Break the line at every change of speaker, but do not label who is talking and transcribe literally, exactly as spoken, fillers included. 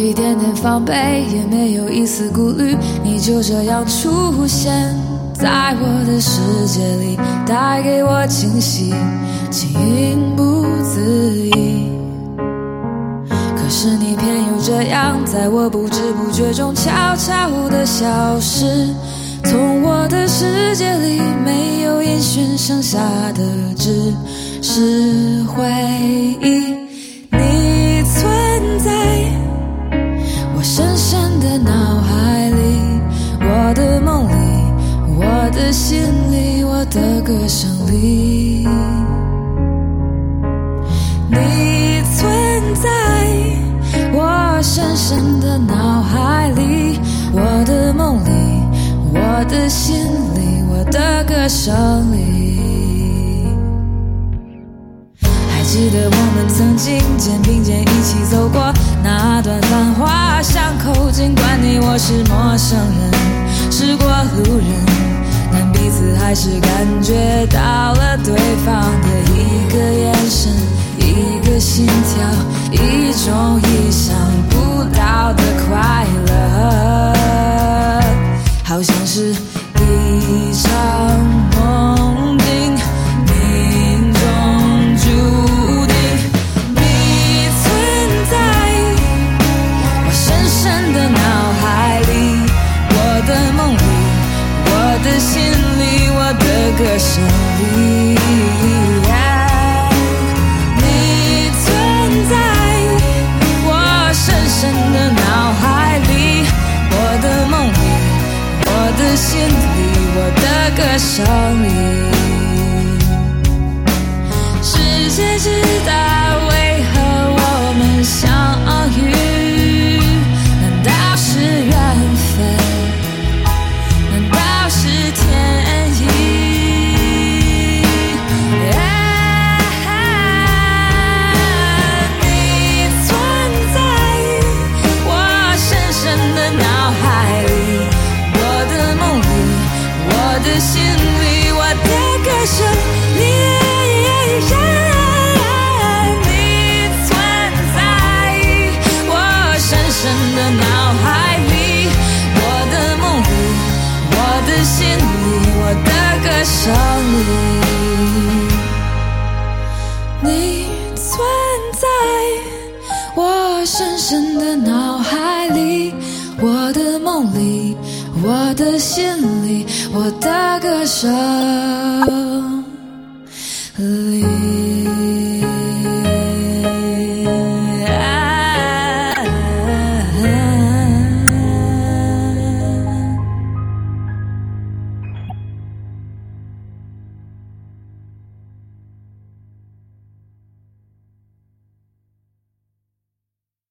一点点防备，也没有一丝顾虑，你就这样出现在我的世界里，带给我惊喜，情不自已。可是你偏又这样，在我不知不觉中悄悄地消失，从我的世界里没有音讯，剩下的只是回忆。你存在我深深的脑海里，我的梦里，我的心里，我的歌声里。你存在我深深的脑海里，我的梦里，我的心里，我的歌声里。还记得我们曾经肩并肩一起走过那段繁华巷口，尽管你我是陌生人，是过路人，但彼此还是感觉到了对方的一个眼神，一个心跳，一种意想不到的快乐，好像是一场梦境，命中注定。你存在我深深的脑海里，我的梦里，我的心里，我的歌声里。你存在我深深的脑海里，我的梦里，我的心里，我的歌声里。世界知道为何我们相遇，难道是缘分？难道是天意？你存在我深深的脑海里，我的梦里，我的心里，我的歌声里。你存在我深深的脑海里，我的梦里，我的心里，我的歌声里。你存在我深深的脑海里，我的梦里，我的心里，我的歌声